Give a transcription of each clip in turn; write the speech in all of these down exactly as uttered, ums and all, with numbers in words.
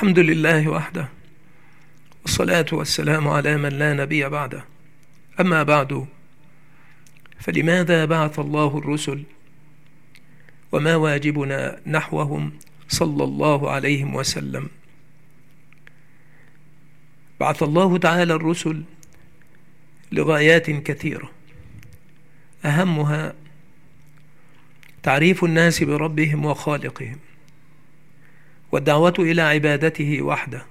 الحمد لله وحده، والصلاة والسلام على من لا نبي بعده. أما بعد، فلماذا بعث الله الرسل؟ وما واجبنا نحوهم صلى الله عليه وسلم؟ بعث الله تعالى الرسل لغايات كثيرة، أهمها تعريف الناس بربهم وخالقهم، والدعوة إلى عبادته وحده.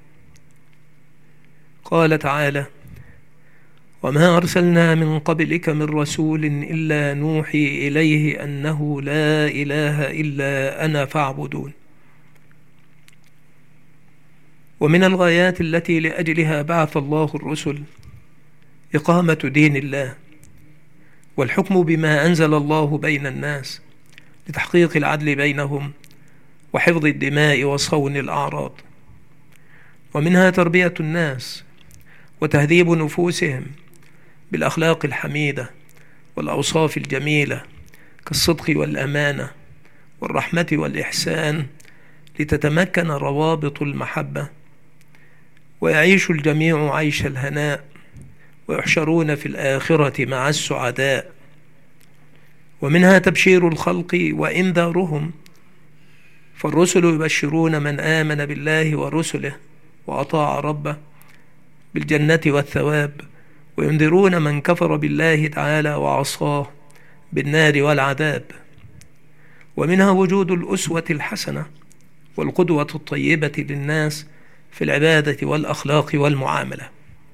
قال تعالى: وما أرسلنا من قبلك من رسول إلا نوحي إليه أنه لا إله إلا أنا فاعبدون. ومن الغايات التي لأجلها بعث الله الرسل إقامة دين الله، والحكم بما أنزل الله بين الناس لتحقيق العدل بينهم وحفظ الدماء وصون الأعراض. ومنها تربية الناس وتهذيب نفوسهم بالأخلاق الحميدة والأوصاف الجميلة كالصدق والأمانة والرحمة والإحسان، لتتمكن روابط المحبة ويعيش الجميع عيش الهناء ويحشرون في الآخرة مع السعداء. ومنها تبشير الخلق وإنذارهم، فالرسل يبشرون من آمن بالله ورسله وأطاع ربه بالجنة والثواب، وينذرون من كفر بالله تعالى وعصاه بالنار والعذاب. ومنها وجود الأسوة الحسنة والقدوة الطيبة للناس في العبادة والأخلاق والمعاملة.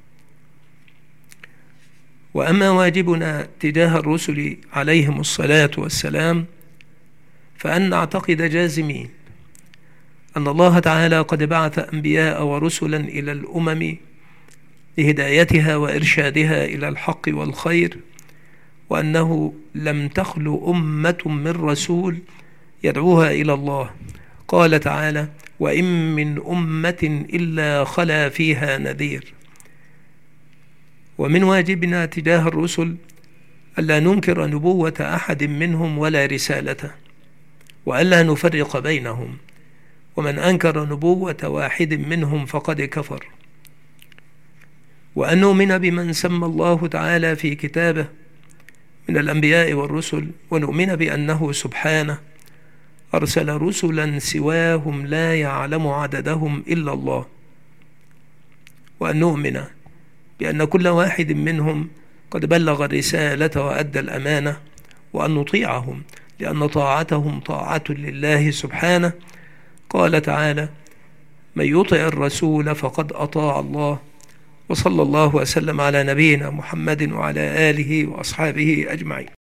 وأما واجبنا تجاه الرسل عليهم الصلاة والسلام، فأن نعتقد جازمين أن الله تعالى قد بعث أنبياء ورسلا إلى الأمم لهدايتها وإرشادها إلى الحق والخير، وأنه لم تخل أمة من رسول يدعوها إلى الله. قال تعالى: وإن من أمة إلا خلا فيها نذير. ومن واجبنا تجاه الرسل ألا ننكر نبوة أحد منهم ولا رسالته، وألا نفرق بينهم، ومن أنكر نبوة واحد منهم فقد كفر. وأن نؤمن بمن سمى الله تعالى في كتابه من الأنبياء والرسل، ونؤمن بأنه سبحانه أرسل رسلا سواهم لا يعلم عددهم إلا الله. وأن نؤمن بأن كل واحد منهم قد بلغ الرسالة وأدى الأمانة، وأن نطيعهم لأن طاعتهم طاعة لله سبحانه. قال تعالى: من يطع الرسول فقد أطاع الله. وصلى الله وسلم على نبينا محمد وعلى آله وأصحابه أجمعين.